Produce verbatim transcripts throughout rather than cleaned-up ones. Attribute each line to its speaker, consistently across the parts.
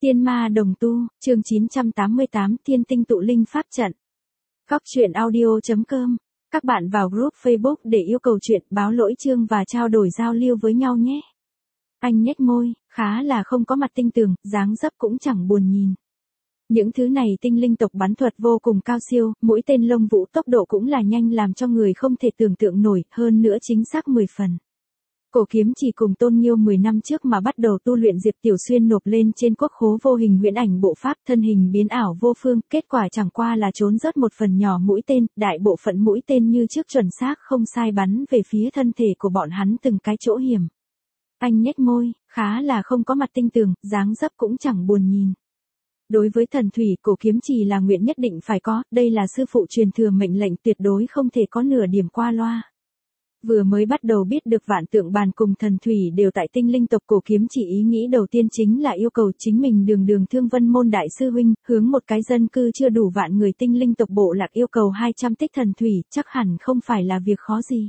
Speaker 1: Tiên ma đồng tu, chương chín trăm tám mươi tám Thiên tinh tụ linh pháp trận. Góc truyện audio chấm com. Các bạn vào group Facebook để yêu cầu chuyện, báo lỗi chương và trao đổi giao lưu với nhau nhé. Anh nhếch môi, khá là không có mặt tinh tường, dáng dấp cũng chẳng buồn nhìn. Những thứ này tinh linh tộc bắn thuật vô cùng cao siêu, mũi tên lông vũ tốc độ cũng là nhanh làm cho người không thể tưởng tượng nổi, hơn nữa chính xác mười phần. Cổ kiếm chỉ cùng Tôn Nghiêu mười năm trước mà bắt đầu tu luyện Diệp Tiểu Xuyên nộp lên trên quốc khố vô hình huyễn ảnh bộ pháp, thân hình biến ảo vô phương, kết quả chẳng qua là trốn rớt một phần nhỏ mũi tên, đại bộ phận mũi tên như trước chuẩn xác không sai bắn về phía thân thể của bọn hắn từng cái chỗ hiểm. Anh nhếch môi, khá là không có mặt tinh tường, dáng dấp cũng chẳng buồn nhìn. Đối với thần thủy, cổ kiếm chỉ là nguyện nhất định phải có, đây là sư phụ truyền thừa mệnh lệnh, tuyệt đối không thể có nửa điểm qua loa. Vừa mới bắt đầu biết được vạn tượng bàn cùng thần thủy đều tại tinh linh tộc, cổ kiếm chỉ ý nghĩ đầu tiên chính là yêu cầu chính mình đường đường Thương Vân môn đại sư huynh, hướng một cái dân cư chưa đủ vạn người tinh linh tộc bộ lạc yêu cầu hai trăm tích thần thủy, chắc hẳn không phải là việc khó gì.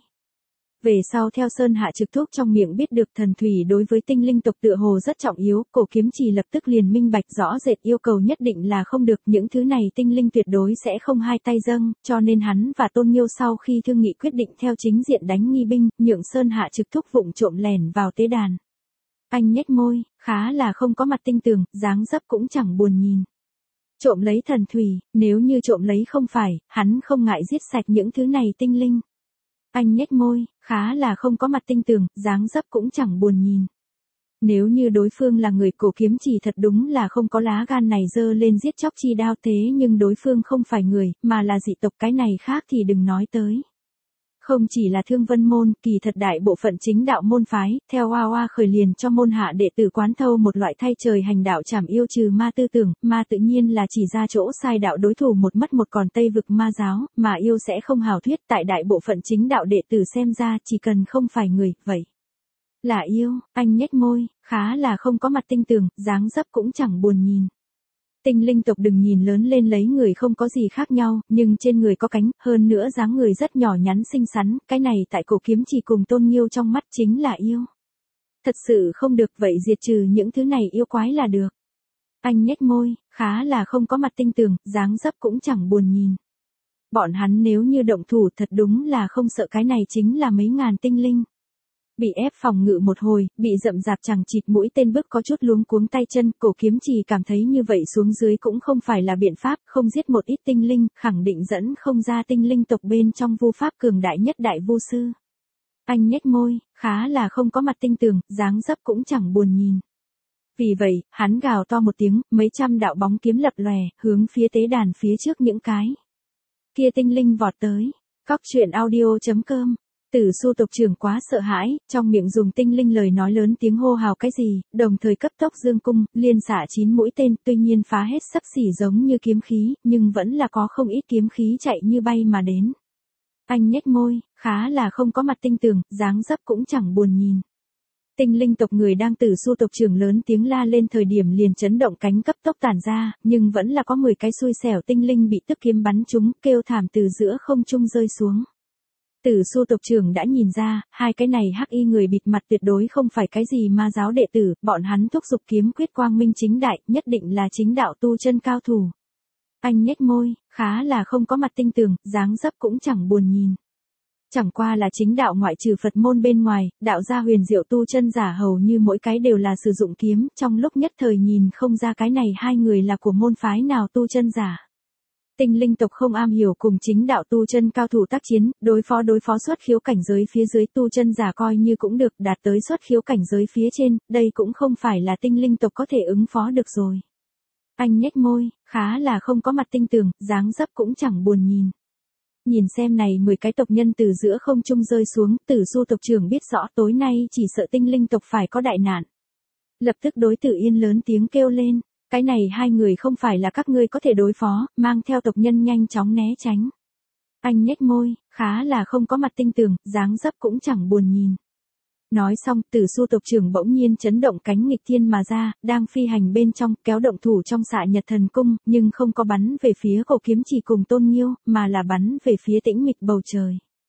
Speaker 1: Về sau theo Sơn Hạ Trực Thúc trong miệng biết được thần thủy đối với tinh linh tộc tựa hồ rất trọng yếu, cổ kiếm chỉ lập tức liền minh bạch rõ rệt yêu cầu nhất định là không được, những thứ này tinh linh tuyệt đối sẽ không hai tay dâng, cho nên hắn và Tôn Nghiêu sau khi thương nghị quyết định theo chính diện đánh nghi binh, nhượng Sơn Hạ Trực Thúc vụng trộm lẻn vào tế đàn. Anh nhếch môi, khá là không có mặt tinh tường, dáng dấp cũng chẳng buồn nhìn. Trộm lấy thần thủy, nếu như trộm lấy không phải, hắn không ngại giết sạch những thứ này tinh linh. Anh nhếch môi, khá là không có mặt tinh tường, dáng dấp cũng chẳng buồn nhìn. Nếu như đối phương là người, cổ kiếm chỉ thật đúng là không có lá gan này giơ lên giết chóc chi đao, thế nhưng đối phương không phải người, mà là dị tộc, cái này khác thì đừng nói tới. Không chỉ là Thương Vân môn, kỳ thật đại bộ phận chính đạo môn phái, theo Hoa Hoa khởi liền cho môn hạ đệ tử quán thâu một loại thay trời hành đạo trảm yêu trừ ma tư tưởng, ma tự nhiên là chỉ ra chỗ sai đạo đối thủ một mất một còn Tây vực ma giáo, mà yêu sẽ không hào thuyết, tại đại bộ phận chính đạo đệ tử xem ra chỉ cần không phải người, vậy là yêu. Anh nhếch môi, khá là không có mặt tinh tường, dáng dấp cũng chẳng buồn nhìn. Tinh linh tộc đừng nhìn lớn lên lấy người không có gì khác nhau, nhưng trên người có cánh, hơn nữa dáng người rất nhỏ nhắn xinh xắn, cái này tại cổ kiếm chỉ cùng Tôn Nghiêu trong mắt chính là yêu. Thật sự không được, vậy diệt trừ những thứ này yêu quái là được. Anh nhếch môi, khá là không có mặt tinh tường, dáng dấp cũng chẳng buồn nhìn. Bọn hắn nếu như động thủ thật đúng là không sợ, cái này chính là mấy ngàn tinh linh. Bị ép phòng ngự một hồi, bị rậm rạp chẳng chịt mũi tên bước có chút luống cuống tay chân, cổ kiếm chỉ cảm thấy như vậy xuống dưới cũng không phải là biện pháp, không giết một ít tinh linh, khẳng định dẫn không ra tinh linh tộc bên trong vu pháp cường đại nhất đại vu sư. Anh nhếch môi, khá là không có mặt tinh tường, dáng dấp cũng chẳng buồn nhìn. Vì vậy, hắn gào to một tiếng, mấy trăm đạo bóng kiếm lập lòe, hướng phía tế đàn phía trước những cái kia tinh linh vọt tới. Góc truyện audio chấm com. Tử Su tộc trưởng quá sợ hãi, trong miệng dùng tinh linh lời nói lớn tiếng hô hào cái gì, đồng thời cấp tốc dương cung, liên xạ chín mũi tên, tuy nhiên phá hết sắc xỉ giống như kiếm khí, nhưng vẫn là có không ít kiếm khí chạy như bay mà đến. Anh nhếch môi, khá là không có mặt tinh tường, dáng dấp cũng chẳng buồn nhìn. Tinh linh tộc người đang Tử Su tộc trưởng lớn tiếng la lên thời điểm liền chấn động cánh cấp tốc tản ra, nhưng vẫn là có mười cái xui xẻo tinh linh bị tức kiếm bắn trúng, kêu thảm từ giữa không trung rơi xuống. Tử Su tộc trưởng đã nhìn ra, hai cái này hắc y người bịt mặt tuyệt đối không phải cái gì ma giáo đệ tử, bọn hắn thúc giục kiếm quyết quang minh chính đại, nhất định là chính đạo tu chân cao thủ. Anh nhếch môi, khá là không có mặt tinh tường, dáng dấp cũng chẳng buồn nhìn. Chẳng qua là chính đạo ngoại trừ Phật môn bên ngoài, đạo gia huyền diệu tu chân giả hầu như mỗi cái đều là sử dụng kiếm, trong lúc nhất thời nhìn không ra cái này hai người là của môn phái nào tu chân giả. Tinh linh tộc không am hiểu cùng chính đạo tu chân cao thủ tác chiến, đối phó đối phó xuất khiếu cảnh giới phía dưới tu chân giả coi như cũng được, đạt tới xuất khiếu cảnh giới phía trên, đây cũng không phải là tinh linh tộc có thể ứng phó được rồi. Anh nhếch môi, khá là không có mặt tinh tường, dáng dấp cũng chẳng buồn nhìn. Nhìn xem này mười cái tộc nhân từ giữa không trung rơi xuống, Tử Su tộc trưởng biết rõ tối nay chỉ sợ tinh linh tộc phải có đại nạn. Lập tức đối Tử Yên lớn tiếng kêu lên. Cái này hai người không phải là các ngươi có thể đối phó, mang theo tộc nhân nhanh chóng né tránh. Anh nhếch môi, khá là không có mặt tinh tường, dáng dấp cũng chẳng buồn nhìn. Nói xong, Tử Su tộc trưởng bỗng nhiên chấn động cánh nghịch thiên mà ra, đang phi hành bên trong, kéo động thủ trong xạ nhật thần cung, nhưng không có bắn về phía cổ kiếm chỉ cùng Tôn Nghiêu, mà là bắn về phía tĩnh mịch bầu trời.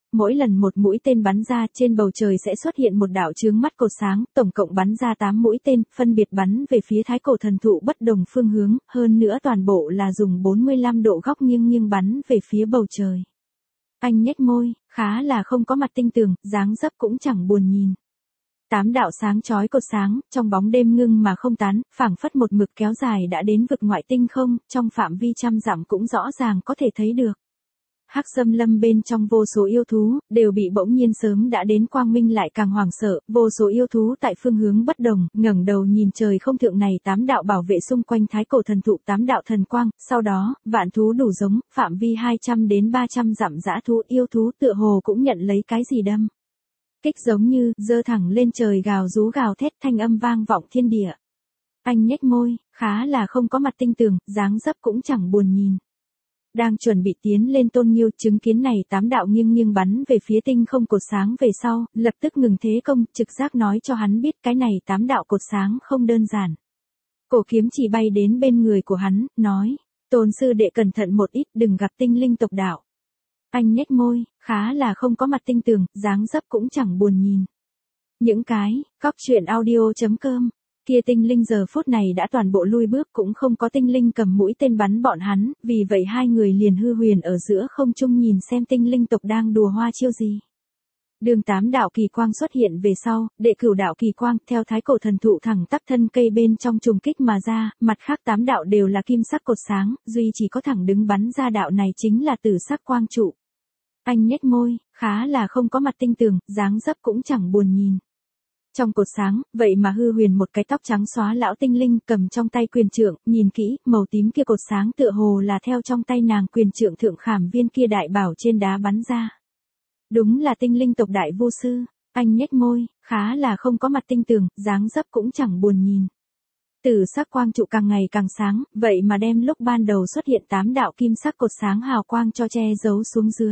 Speaker 1: mỗi lần một mũi tên bắn ra trên bầu trời sẽ xuất hiện một đạo chướng mắt cột sáng, tổng cộng bắn ra tám mũi tên, phân biệt bắn về phía thái cổ thần thụ bất đồng phương hướng, hơn nữa toàn bộ là dùng bốn mươi lăm độ góc nghiêng nghiêng bắn về phía bầu trời. Anh nhếch môi, khá là không có mặt tinh tường, dáng dấp cũng chẳng buồn nhìn. Tám đạo sáng chói cột sáng, trong bóng đêm ngưng mà không tán, phảng phất một mực kéo dài đã đến vực ngoại tinh không, trong phạm vi trăm dặm cũng rõ ràng có thể thấy được. Hắc xâm lâm bên trong vô số yêu thú, đều bị bỗng nhiên sớm đã đến quang minh lại càng hoảng sợ, vô số yêu thú tại phương hướng bất đồng, ngẩng đầu nhìn trời không thượng này tám đạo bảo vệ xung quanh thái cổ thần thụ tám đạo thần quang, sau đó, vạn thú đủ giống, phạm vi hai trăm đến ba trăm dặm dã thú yêu thú tựa hồ cũng nhận lấy cái gì đâm. Kích giống như, giơ thẳng lên trời gào rú gào thét thanh âm vang vọng thiên địa. Anh nhếch môi, khá là không có mặt tinh tường, dáng dấp cũng chẳng buồn nhìn. Đang chuẩn bị tiến lên Tôn Nghiêu chứng kiến này tám đạo nghiêng nghiêng bắn về phía tinh không cột sáng về sau, lập tức ngừng thế công, trực giác nói cho hắn biết cái này tám đạo cột sáng không đơn giản. Cổ kiếm chỉ bay đến bên người của hắn, nói, Tôn sư đệ cẩn thận một ít đừng gặp tinh linh tộc đạo. Anh nhếch môi, khá là không có mặt tinh tường, dáng dấp cũng chẳng buồn nhìn. Những cái, cóc truyện audio chấm com, kia tinh linh giờ phút này đã toàn bộ lui bước cũng không có tinh linh cầm mũi tên bắn bọn hắn, vì vậy hai người liền hư huyền ở giữa không trung nhìn xem tinh linh tộc đang đùa hoa chiêu gì. Đường tám đạo kỳ quang xuất hiện về sau, đệ cửu đạo kỳ quang theo thái cổ thần thụ thẳng tắp thân cây bên trong trùng kích mà ra, mặt khác tám đạo đều là kim sắc cột sáng, duy chỉ có thẳng đứng bắn ra đạo này chính là tử sắc quang trụ. Anh nhếch môi, khá là không có mặt tinh tường, dáng dấp cũng chẳng buồn nhìn. Trong cột sáng, vậy mà hư huyền một cái tóc trắng xóa lão tinh linh cầm trong tay quyền trượng, nhìn kỹ, màu tím kia cột sáng tựa hồ là theo trong tay nàng quyền trượng thượng khảm viên kia đại bảo trên đá bắn ra. Đúng là tinh linh tộc đại vô sư, anh nhếch môi, khá là không có mặt tinh tường, dáng dấp cũng chẳng buồn nhìn. Tử sắc quang trụ càng ngày càng sáng, vậy mà đem lúc ban đầu xuất hiện tám đạo kim sắc cột sáng hào quang cho che giấu xuống dưới.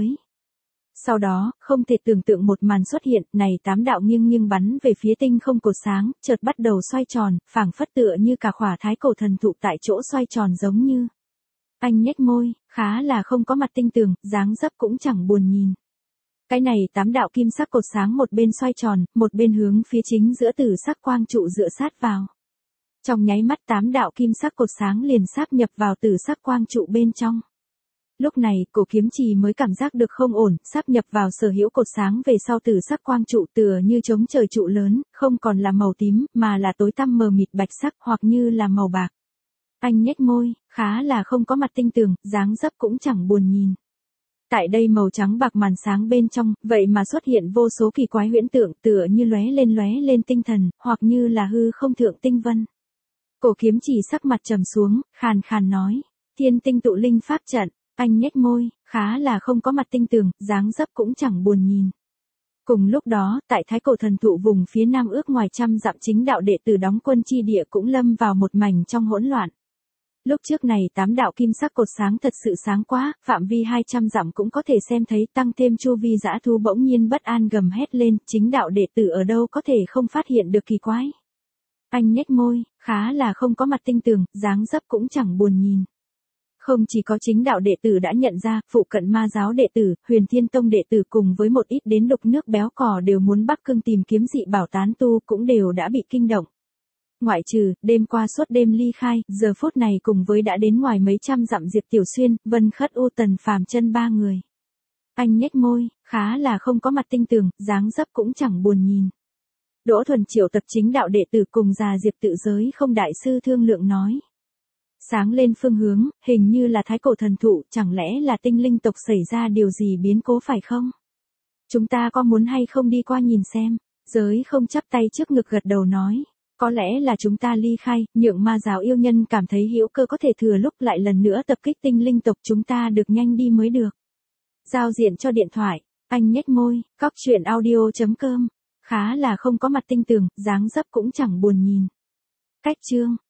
Speaker 1: Sau đó, không thể tưởng tượng một màn xuất hiện, này tám đạo nghiêng nghiêng bắn về phía tinh không cột sáng, chợt bắt đầu xoay tròn, phảng phất tựa như cả khỏa thái cổ thần thụ tại chỗ xoay tròn giống như. Anh nhếch môi, khá là không có mặt tinh tường, dáng dấp cũng chẳng buồn nhìn. Cái này tám đạo kim sắc cột sáng một bên xoay tròn, một bên hướng phía chính giữa tử sắc quang trụ dựa sát vào. Trong nháy mắt tám đạo kim sắc cột sáng liền sáp nhập vào tử sắc quang trụ bên trong. Lúc này, cổ kiếm trì mới cảm giác được không ổn, sáp nhập vào sở hữu cột sáng về sau tử sắc quang trụ tựa như chống trời trụ lớn, không còn là màu tím, mà là tối tăm mờ mịt bạch sắc hoặc như là màu bạc. Anh nhếch môi, khá là không có mặt tinh tường, dáng dấp cũng chẳng buồn nhìn. Tại đây màu trắng bạc màn sáng bên trong, vậy mà xuất hiện vô số kỳ quái huyễn tượng tựa như lóe lên lóe lên tinh thần, hoặc như là hư không thượng tinh vân. Cổ kiếm chỉ sắc mặt trầm xuống, khàn khàn nói, thiên tinh tụ linh pháp trận. Anh nhếch môi, khá là không có mặt tinh tường, dáng dấp cũng chẳng buồn nhìn. Cùng lúc đó, tại thái cổ thần thụ vùng phía nam ước ngoài trăm dặm chính đạo đệ tử đóng quân chi địa cũng lâm vào một mảnh trong hỗn loạn. Lúc trước này tám đạo kim sắc cột sáng thật sự sáng quá, phạm vi hai trăm dặm cũng có thể xem thấy, tăng thêm chu vi dã thú bỗng nhiên bất an gầm hét lên, chính đạo đệ tử ở đâu có thể không phát hiện được kỳ quái. Anh nhếch môi, khá là không có mặt tinh tường, dáng dấp cũng chẳng buồn nhìn. Không chỉ có chính đạo đệ tử đã nhận ra, phụ cận ma giáo đệ tử, huyền thiên tông đệ tử cùng với một ít đến đục nước béo cò đều muốn Bắc Cương tìm kiếm dị bảo tán tu cũng đều đã bị kinh động. Ngoại trừ, đêm qua suốt đêm ly khai, giờ phút này cùng với đã đến ngoài mấy trăm dặm Diệp Tiểu Xuyên, Vân Khất U Tần Phàm Chân ba người. Anh nhếch môi, khá là không có mặt tinh tường, dáng dấp cũng chẳng buồn nhìn. Đỗ Thuần triệu tập chính đạo đệ tử cùng già Diệp tự giới không đại sư thương lượng nói. Sáng lên phương hướng, hình như là thái cổ thần thụ, chẳng lẽ là tinh linh tộc xảy ra điều gì biến cố phải không? Chúng ta có muốn hay không đi qua nhìn xem? Giới không chắp tay trước ngực gật đầu nói. Có lẽ là chúng ta ly khai, nhượng ma giáo yêu nhân cảm thấy hữu cơ có thể thừa lúc lại lần nữa tập kích tinh linh tộc chúng ta được nhanh đi mới được. Giao diện cho điện thoại, anh nhếch môi, cóc truyện audio chấm com. Khá là không có mặt tinh tường, dáng dấp cũng chẳng buồn nhìn. Cách chương.